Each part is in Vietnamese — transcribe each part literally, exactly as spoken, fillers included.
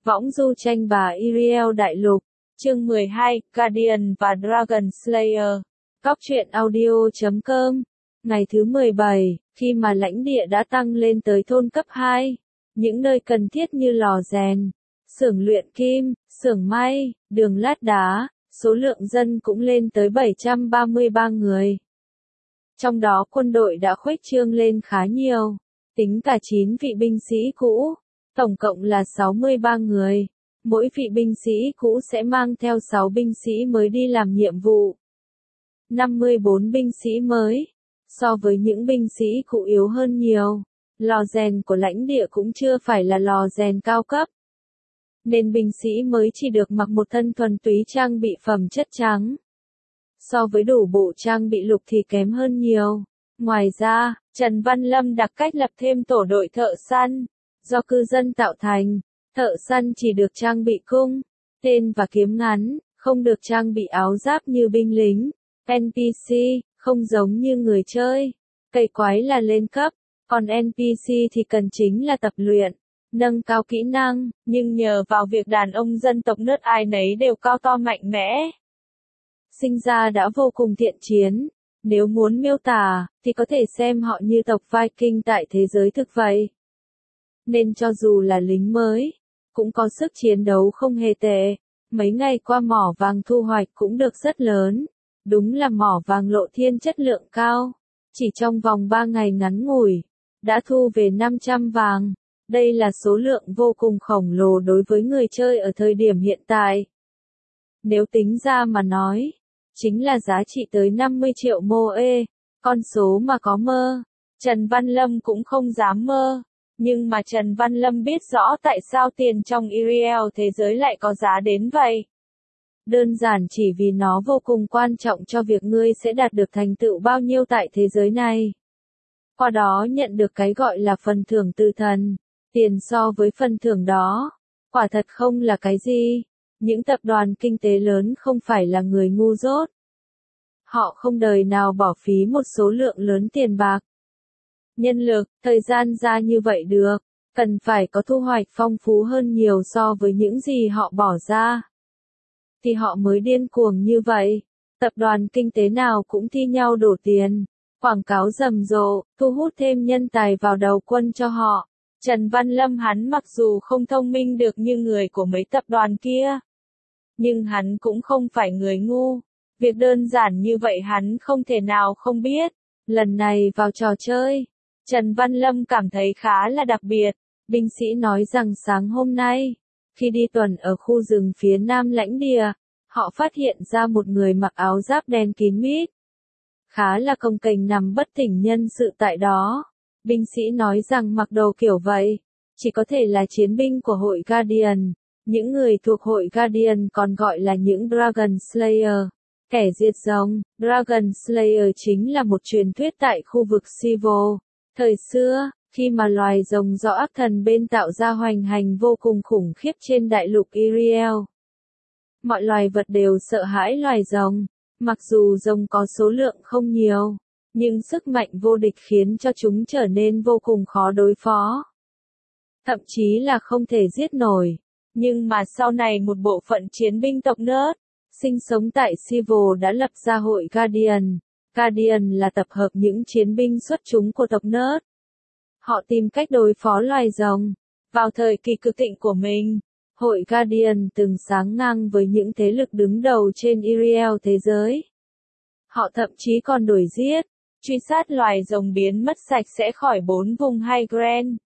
Võng du tranh bà Iriel Đại Lục, chương mười hai, Guardian và Dragon Slayer. Góc truyện audio chấm com. Ngày thứ mười bảy, khi mà lãnh địa đã tăng lên tới thôn cấp hai, những nơi cần thiết như lò rèn, xưởng luyện kim, xưởng may, đường lát đá, số lượng dân cũng lên tới bảy trăm ba mươi ba người. Trong đó quân đội đã khuếch trương lên khá nhiều, tính cả chín vị binh sĩ cũ, tổng cộng là sáu mươi ba người. Mỗi vị binh sĩ cũ sẽ mang theo sáu binh sĩ mới đi làm nhiệm vụ. năm mươi bốn binh sĩ mới. So với những binh sĩ cũ yếu hơn nhiều, lò rèn của lãnh địa cũng chưa phải là lò rèn cao cấp. Nên binh sĩ mới chỉ được mặc một thân thuần túy trang bị phẩm chất trắng. So với đủ bộ trang bị lục thì kém hơn nhiều. Ngoài ra, Trần Văn Lâm đặc cách lập thêm tổ đội thợ săn, do cư dân tạo thành. Thợ săn chỉ được trang bị cung, tên và kiếm ngắn, không được trang bị áo giáp như binh lính. en pê xê, không giống như người chơi. Cây quái là lên cấp, còn en pê xê thì cần chính là tập luyện, nâng cao kỹ năng, nhưng nhờ vào việc đàn ông dân tộc nước ai nấy đều cao to mạnh mẽ. Sinh ra đã vô cùng thiện chiến. Nếu muốn miêu tả, thì có thể xem họ như tộc Viking tại thế giới thực vậy. Nên cho dù là lính mới, cũng có sức chiến đấu không hề tệ. Mấy ngày qua mỏ vàng thu hoạch cũng được rất lớn. Đúng là mỏ vàng Lộ Thiên chất lượng cao. Chỉ trong vòng ba ngày ngắn ngủi, đã thu về năm trăm vàng. Đây là số lượng vô cùng khổng lồ đối với người chơi ở thời điểm hiện tại. Nếu tính ra mà nói, chính là giá trị tới năm mươi triệu mô e, con số mà có mơ. Trần Văn Lâm cũng không dám mơ. Nhưng mà Trần Văn Lâm biết rõ tại sao tiền trong Iriel thế giới lại có giá đến vậy. Đơn giản chỉ vì nó vô cùng quan trọng cho việc ngươi sẽ đạt được thành tựu bao nhiêu tại thế giới này. Qua đó nhận được cái gọi là phần thưởng từ thần. Tiền so với phần thưởng đó, quả thật không là cái gì. Những tập đoàn kinh tế lớn không phải là người ngu dốt. Họ không đời nào bỏ phí một số lượng lớn tiền bạc, nhân lực, thời gian ra như vậy được, cần phải có thu hoạch phong phú hơn nhiều so với những gì họ bỏ ra. Thì họ mới điên cuồng như vậy. Tập đoàn kinh tế nào cũng thi nhau đổ tiền, quảng cáo rầm rộ, thu hút thêm nhân tài vào đầu quân cho họ. Trần Văn Lâm hắn mặc dù không thông minh được như người của mấy tập đoàn kia, nhưng hắn cũng không phải người ngu. Việc đơn giản như vậy hắn không thể nào không biết. Lần này vào trò chơi, Trần Văn Lâm cảm thấy khá là đặc biệt. Binh sĩ nói rằng sáng hôm nay, khi đi tuần ở khu rừng phía nam lãnh địa, họ phát hiện ra một người mặc áo giáp đen kín mít, khá là cồng kềnh nằm bất tỉnh nhân sự tại đó. Binh sĩ nói rằng mặc đồ kiểu vậy, chỉ có thể là chiến binh của hội Guardian. Những người thuộc hội Guardian còn gọi là những Dragon Slayer, kẻ diệt rồng. Dragon Slayer chính là một truyền thuyết tại khu vực Sivo. Thời xưa, khi mà loài rồng do ác thần bên tạo ra hoành hành vô cùng khủng khiếp trên đại lục Iriel. Mọi loài vật đều sợ hãi loài rồng. Mặc dù rồng có số lượng không nhiều, nhưng sức mạnh vô địch khiến cho chúng trở nên vô cùng khó đối phó. Thậm chí là không thể giết nổi. Nhưng mà sau này một bộ phận chiến binh tộc Nớt, sinh sống tại Sivo đã lập ra hội Guardian. Guardian là tập hợp những chiến binh xuất chúng của tộc Nớt. Họ tìm cách đối phó loài rồng. Vào thời kỳ cực thịnh của mình, hội Guardian từng sáng ngang với những thế lực đứng đầu trên Iriel thế giới. Họ thậm chí còn đuổi giết, truy sát loài rồng biến mất sạch sẽ khỏi bốn vùng High Grand.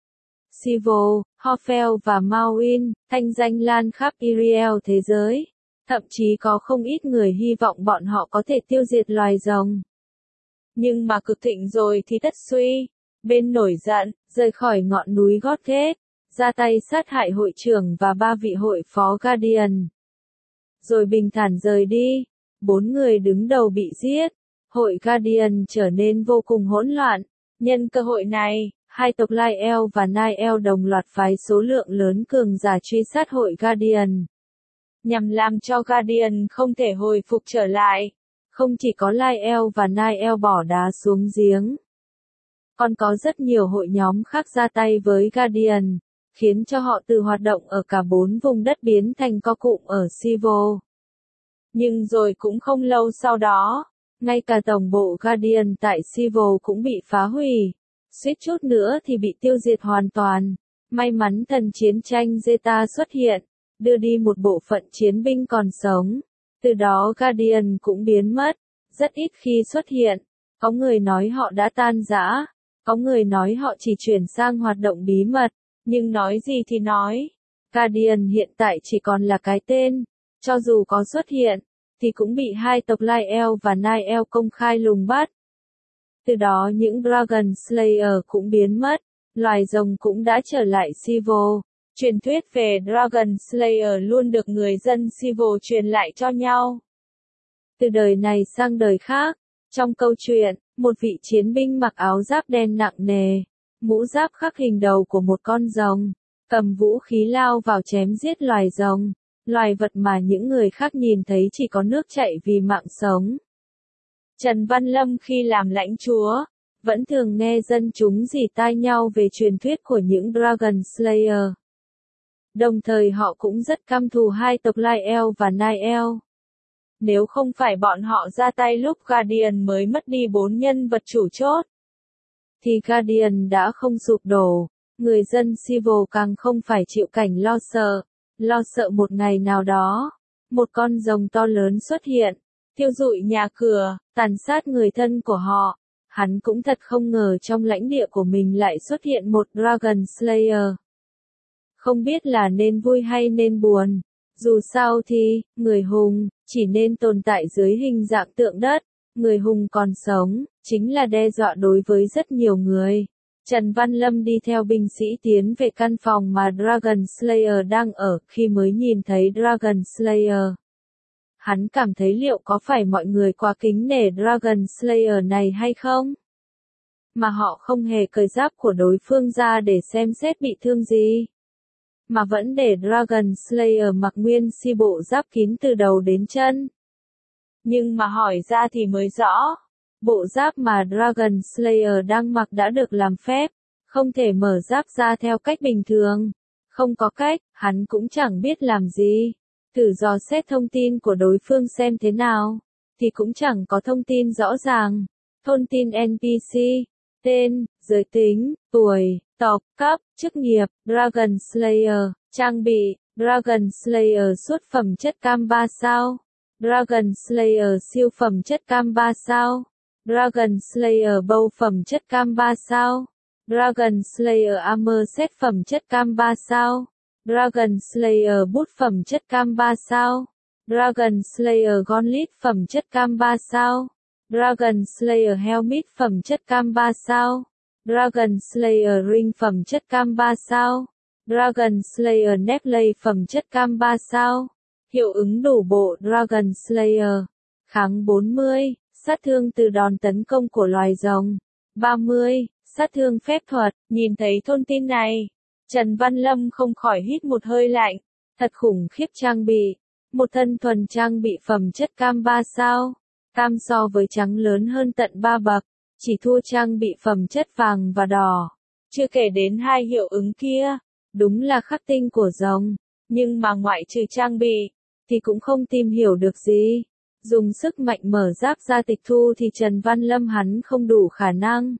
Sivo, Hofel và Mawin, thanh danh lan khắp Iriel thế giới. Thậm chí có không ít người hy vọng bọn họ có thể tiêu diệt loài rồng. Nhưng mà cực thịnh rồi thì tất suy. Bên nổi giận, rời khỏi ngọn núi Godgate, ra tay sát hại hội trưởng và ba vị hội phó Guardian. Rồi bình thản rời đi. Bốn người đứng đầu bị giết. Hội Guardian trở nên vô cùng hỗn loạn. Nhân cơ hội này, hai tộc Lyel và Niel đồng loạt phái số lượng lớn cường giả truy sát hội Guardian, nhằm làm cho Guardian không thể hồi phục trở lại. Không chỉ có Lyel và Niel bỏ đá xuống giếng, còn có rất nhiều hội nhóm khác ra tay với Guardian. khiến cho họ từ hoạt động ở cả bốn vùng đất biến thành co cụm ở Civil. Nhưng rồi cũng không lâu sau đó, ngay cả tổng bộ Guardian tại Civil cũng bị phá hủy, suýt chút nữa thì bị tiêu diệt hoàn toàn. May mắn thần chiến tranh Zeta xuất hiện, đưa đi một bộ phận chiến binh còn sống. Từ đó Guardian cũng biến mất, rất ít khi xuất hiện. Có người nói họ đã tan rã, có người nói họ chỉ chuyển sang hoạt động bí mật, nhưng nói gì thì nói, Guardian hiện tại chỉ còn là cái tên, cho dù có xuất hiện, thì cũng bị hai tộc Lyell và Niall công khai lùng bắt. Từ đó những Dragon Slayer cũng biến mất, loài rồng cũng đã trở lại Civil. Truyền thuyết về Dragon Slayer luôn được người dân Civil truyền lại cho nhau. Từ đời này sang đời khác, trong câu chuyện, một vị chiến binh mặc áo giáp đen nặng nề, mũ giáp khắc hình đầu của một con rồng, cầm vũ khí lao vào chém giết loài rồng, loài vật mà những người khác nhìn thấy chỉ có nước chảy vì mạng sống. Trần Văn Lâm khi làm lãnh chúa, vẫn thường nghe dân chúng rỉ tai nhau về truyền thuyết của những Dragon Slayer. Đồng thời họ cũng rất căm thù hai tộc Lyell và Niall. Nếu không phải bọn họ ra tay lúc Guardian mới mất đi bốn nhân vật chủ chốt, thì Guardian đã không sụp đổ, người dân Civil càng không phải chịu cảnh lo sợ, lo sợ một ngày nào đó, một con rồng to lớn xuất hiện, thiêu rụi nhà cửa, tàn sát người thân của họ. Hắn cũng thật không ngờ trong lãnh địa của mình lại xuất hiện một Dragon Slayer. Không biết là nên vui hay nên buồn. Dù sao thì, người hùng, chỉ nên tồn tại dưới hình dạng tượng đất. Người hùng còn sống, chính là đe dọa đối với rất nhiều người. Trần Văn Lâm đi theo binh sĩ tiến về căn phòng mà Dragon Slayer đang ở. Khi mới nhìn thấy Dragon Slayer, hắn cảm thấy liệu có phải mọi người quá kính nể Dragon Slayer này hay không? Mà họ không hề cởi giáp của đối phương ra để xem xét bị thương gì, mà vẫn để Dragon Slayer mặc nguyên si bộ giáp kín từ đầu đến chân. Nhưng mà hỏi ra thì mới rõ, bộ giáp mà Dragon Slayer đang mặc đã được làm phép, không thể mở giáp ra theo cách bình thường. Không có cách, hắn cũng chẳng biết làm gì. Thử dò xét thông tin của đối phương xem thế nào, thì cũng chẳng có thông tin rõ ràng. Thông tin en pê xê, tên, giới tính, tuổi, tộc, cấp, chức nghiệp, Dragon Slayer, trang bị, Dragon Slayer xuất phẩm chất cam ba sao, Dragon Slayer siêu phẩm chất cam ba sao, Dragon Slayer bow phẩm chất cam ba sao, Dragon Slayer armor set phẩm chất cam ba sao, Dragon Slayer bút phẩm chất cam ba sao, Dragon Slayer gauntlet phẩm chất cam ba sao, Dragon Slayer helmet phẩm chất cam ba sao, Dragon Slayer ring phẩm chất cam ba sao, Dragon Slayer necklace phẩm chất cam ba sao. Hiệu ứng đủ bộ Dragon Slayer, kháng bốn mươi, sát thương từ đòn tấn công của loài rồng, ba mươi, sát thương phép thuật. Nhìn thấy thông tin này, Trần Văn Lâm không khỏi hít một hơi lạnh, thật khủng khiếp. Trang bị, một thân thuần trang bị phẩm chất cam ba sao, cam so với trắng lớn hơn tận ba bậc, chỉ thua trang bị phẩm chất vàng và đỏ, chưa kể đến hai hiệu ứng kia, đúng là khắc tinh của rồng, nhưng mà ngoại trừ trang bị, thì cũng không tìm hiểu được gì. Dùng sức mạnh mở giáp ra tịch thu thì Trần Văn Lâm hắn không đủ khả năng.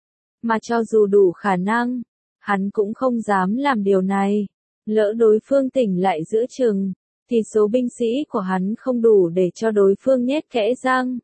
Mà cho dù đủ khả năng, hắn cũng không dám làm điều này. Lỡ đối phương tỉnh lại giữa chừng, thì số binh sĩ của hắn không đủ để cho đối phương nhét kẽ răng.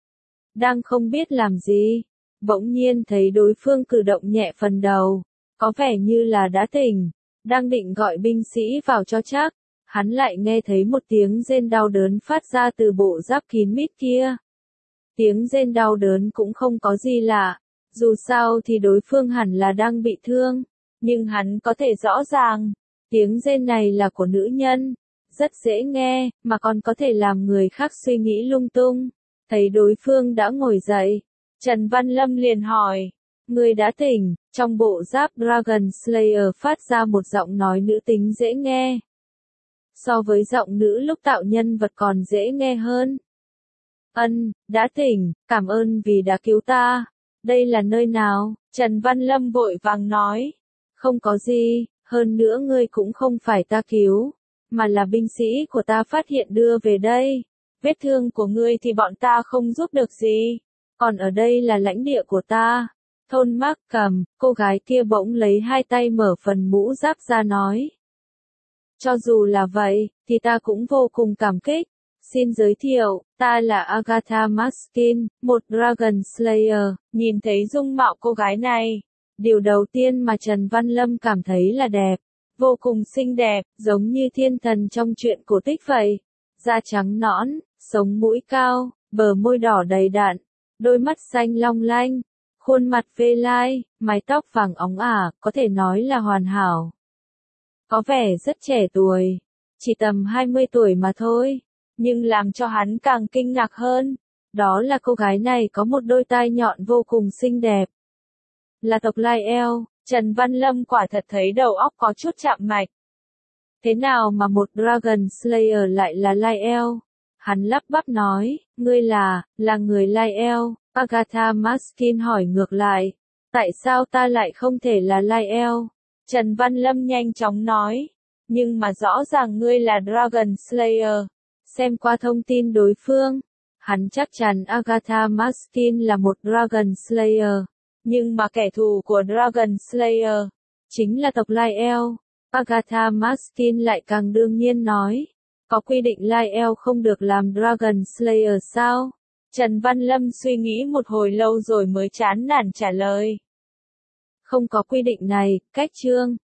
Đang không biết làm gì, bỗng nhiên thấy đối phương cử động nhẹ phần đầu, có vẻ như là đã tỉnh, đang định gọi binh sĩ vào cho chắc. Hắn lại nghe thấy một tiếng rên đau đớn phát ra từ bộ giáp kín mít kia. Tiếng rên đau đớn cũng không có gì lạ, dù sao thì đối phương hẳn là đang bị thương, nhưng hắn có thể rõ ràng, tiếng rên này là của nữ nhân, rất dễ nghe, mà còn có thể làm người khác suy nghĩ lung tung. Thấy đối phương đã ngồi dậy, Trần Văn Lâm liền hỏi, người đã tỉnh. Trong bộ giáp Dragon Slayer phát ra một giọng nói nữ tính dễ nghe. So với giọng nữ lúc tạo nhân vật còn dễ nghe hơn. Ân, đã tỉnh, cảm ơn vì đã cứu ta. Đây là nơi nào? Trần Văn Lâm vội vàng nói. Không có gì, Hơn nữa ngươi cũng không phải ta cứu, mà là binh sĩ của ta phát hiện đưa về đây. Vết thương của ngươi thì bọn ta không giúp được gì. Còn ở đây là lãnh địa của ta. Thôn Mác Cầm, cô gái kia bỗng lấy hai tay mở phần mũ giáp ra nói. Cho dù là vậy, thì ta cũng vô cùng cảm kích. Xin giới thiệu, ta là Agatha Maskin, một Dragon Slayer. Nhìn thấy dung mạo cô gái này, điều đầu tiên mà Trần Văn Lâm cảm thấy là đẹp. Vô cùng xinh đẹp, giống như thiên thần trong truyện cổ tích vậy. Da trắng nõn, sống mũi cao, bờ môi đỏ đầy đặn, đôi mắt xanh long lanh, khuôn mặt phê lai, mái tóc vàng óng ả, có thể nói là hoàn hảo. Có vẻ rất trẻ tuổi, chỉ tầm hai mươi tuổi mà thôi, nhưng làm cho hắn càng kinh ngạc hơn, đó là cô gái này có một đôi tai nhọn vô cùng xinh đẹp. Là tộc Lai Eo, Trần Văn Lâm quả thật thấy đầu óc có chút chạm mạch. Thế nào mà một Dragon Slayer lại là Lai Eo? Hắn lắp bắp nói, ngươi là, là người Lai Eo. Agatha Maskin hỏi ngược lại, tại sao ta lại không thể là Lai Eo? Trần Văn Lâm nhanh chóng nói, nhưng mà rõ ràng ngươi là Dragon Slayer. Xem qua thông tin đối phương, hắn chắc chắn Agatha Maskin là một Dragon Slayer. Nhưng mà kẻ thù của Dragon Slayer chính là tộc Lai Eo. Agatha Maskin lại càng đương nhiên nói, có quy định Lai Eo không được làm Dragon Slayer sao? Trần Văn Lâm suy nghĩ một hồi lâu rồi mới chán nản trả lời. Không có quy định này, cách chương.